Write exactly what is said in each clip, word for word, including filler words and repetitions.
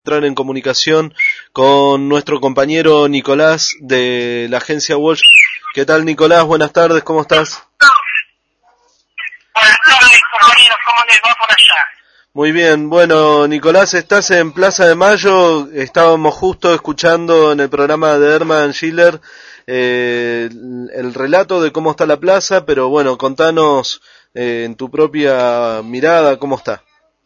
Entrar en comunicación con nuestro compañero Nicolás de la agencia Walsh. ¿Qué tal, Nicolás? Buenas tardes, ¿cómo estás? Buenas tardes, compañeros, ¿cómo les va por allá? Muy bien, bueno, Nicolás, estás en Plaza de Mayo. Estábamos justo escuchando en el programa de Herman Schiller eh, el relato de cómo está la plaza, pero bueno, contanos eh, en tu propia mirada cómo está.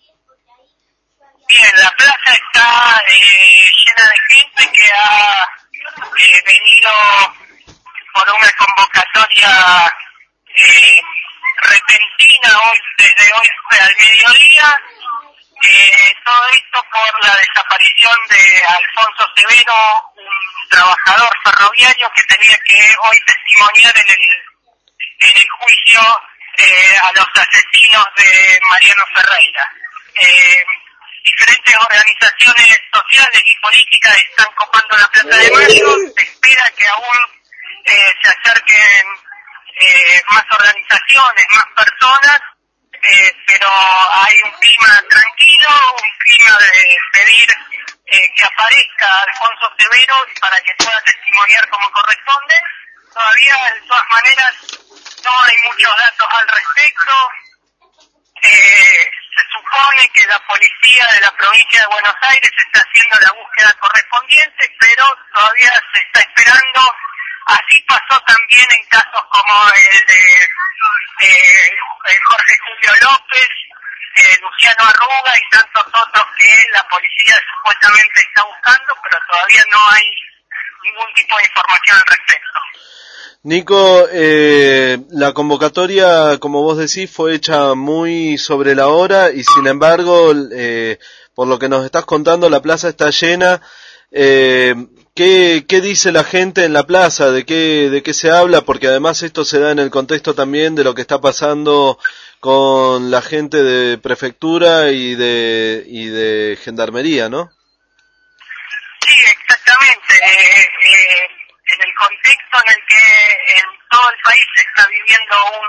Bien, la plaza está eh, llena de gente que ha eh, venido por una convocatoria eh, repentina hoy, desde hoy al mediodía. Eh, todo esto por la desaparición de Alfonso Severo, un trabajador ferroviario que tenía que hoy testimoniar en el, en el juicio eh, a los asesinos de Mariano Ferreira. Eh, Diferentes organizaciones sociales y políticas están copando la Plaza de Mayo. Se espera que aún eh, se acerquen eh, más organizaciones, más personas, eh, pero hay un clima tranquilo, un clima de pedir eh, que aparezca Alfonso Severo para que pueda testimoniar como corresponde. Todavía, de todas maneras, no hay muchos datos al respecto. Eh, Se supone que la policía de la provincia de Buenos Aires está haciendo la búsqueda correspondiente, pero todavía se está esperando. Así pasó también en casos como el de eh, Jorge Julio López, eh, Luciano Arruga y tantos otros que la policía supuestamente está buscando, pero todavía no hay ningún tipo de información al respecto. Nico, eh, la convocatoria, como vos decís, fue hecha muy sobre la hora y sin embargo, eh, por lo que nos estás contando, la plaza está llena. Eh, ¿qué, qué dice la gente en la plaza? ¿De qué, de qué se habla? Porque además esto se da en el contexto también de lo que está pasando con la gente de prefectura y de, y de gendarmería, ¿no? Sí, exactamente. Eh, eh... en el contexto en el que en todo el país se está viviendo un,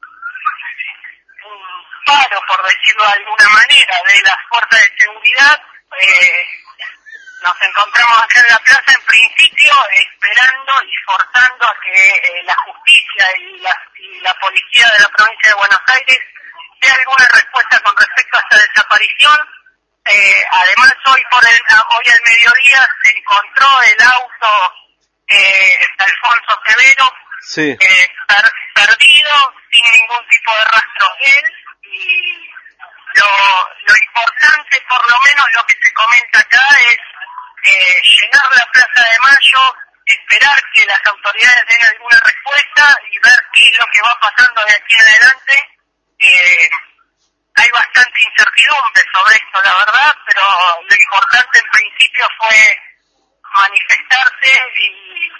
un paro, por decirlo de alguna manera, de las fuerzas de seguridad, eh, nos encontramos acá en la plaza en principio esperando y forzando a que eh, la justicia y la, y la policía de la provincia de Buenos Aires dé alguna respuesta con respecto a esta desaparición. Eh, además, hoy por el, hoy al mediodía se encontró el auto Eh, de Alfonso Severo, sí. eh, per, perdido, sin ningún tipo de rastro de él, y lo, lo importante, por lo menos lo que se comenta acá, es eh, llenar la Plaza de Mayo, esperar que las autoridades den alguna respuesta y ver qué es lo que va pasando de aquí en adelante. Eh, hay bastante incertidumbre sobre esto, la verdad, pero lo importante en principio fue manifestarse y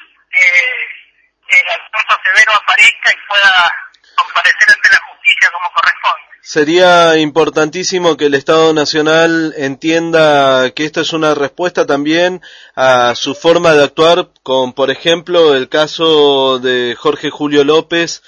eh, el Alfonso Severo aparezca y pueda comparecer ante la justicia como corresponde. Sería importantísimo que el Estado Nacional entienda que esto es una respuesta también a su forma de actuar con, por ejemplo, el caso de Jorge Julio López,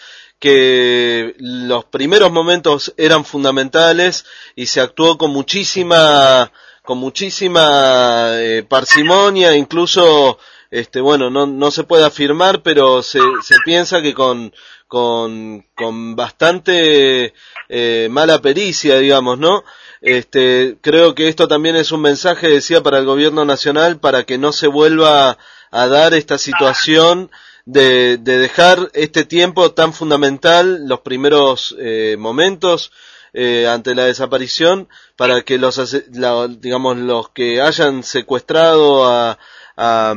que los primeros momentos eran fundamentales y se actuó con muchísima con muchísima eh, parsimonia, incluso este bueno no no se puede afirmar, pero se se piensa que con con con bastante eh, mala pericia, digamos, ¿no? Este creo que esto también es un mensaje, decía, para el gobierno nacional, para que no se vuelva a dar esta situación de de dejar este tiempo tan fundamental, los primeros eh, momentos Eh, ante la desaparición, para que los la, digamos los que hayan secuestrado a, a,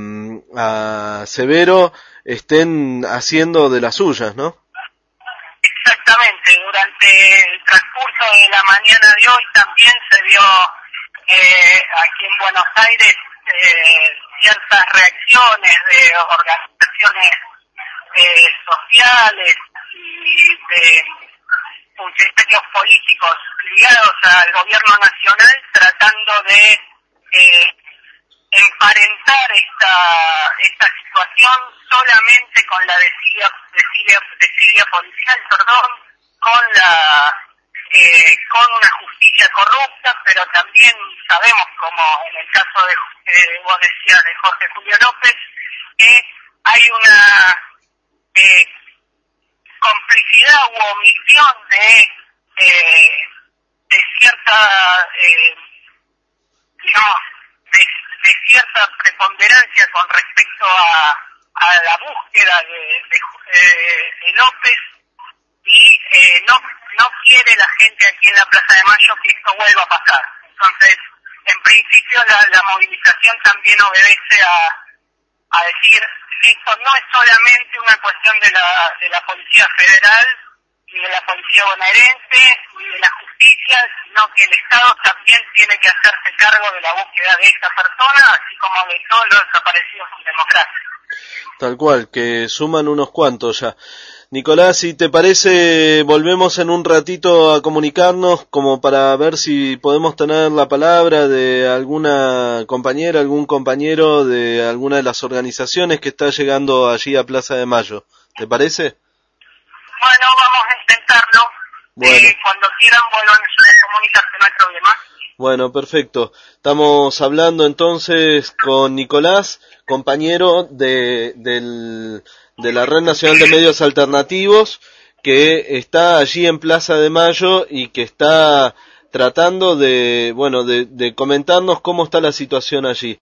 a Severo estén haciendo de las suyas, ¿no? Exactamente. Durante el transcurso de la mañana de hoy también se vio eh, aquí en Buenos Aires eh, ciertas reacciones de organizaciones eh, sociales y de funcionarios políticos ligados al gobierno nacional, tratando de eh, emparentar esta esta situación solamente con la desidia, desidia, desidia policial, perdón, con la eh, con una justicia corrupta, pero también sabemos, como en el caso de, eh, vos decías, de Jorge Julio López, que hay una eh, complicidad u omisión de, eh, de cierta, eh, digamos, de, de cierta preponderancia con respecto a, a la búsqueda de, de, eh, de López, y eh, no no quiere la gente aquí en la Plaza de Mayo que esto vuelva a pasar. Entonces, en principio la, la movilización también obedece a, a decir, esto no es solamente una cuestión de la, de la Policía Federal, ni de la Policía Bonaerense, ni de la justicia, sino que el Estado también tiene que hacerse cargo de la búsqueda de esta persona, así como de todos los desaparecidos en democracia. Tal cual, que suman unos cuantos ya. Nicolás, si te parece, volvemos en un ratito a comunicarnos como para ver si podemos tener la palabra de alguna compañera, algún compañero de alguna de las organizaciones que está llegando allí a Plaza de Mayo. ¿Te parece? Bueno, vamos a intentarlo. Bueno. Eh, cuando quieran vuelvan a comunicarse, no hay problema. Bueno, perfecto. Estamos hablando entonces con Nicolás, compañero de del de la Red Nacional de Medios Alternativos, que está allí en Plaza de Mayo y que está tratando de, bueno, de, de comentarnos cómo está la situación allí.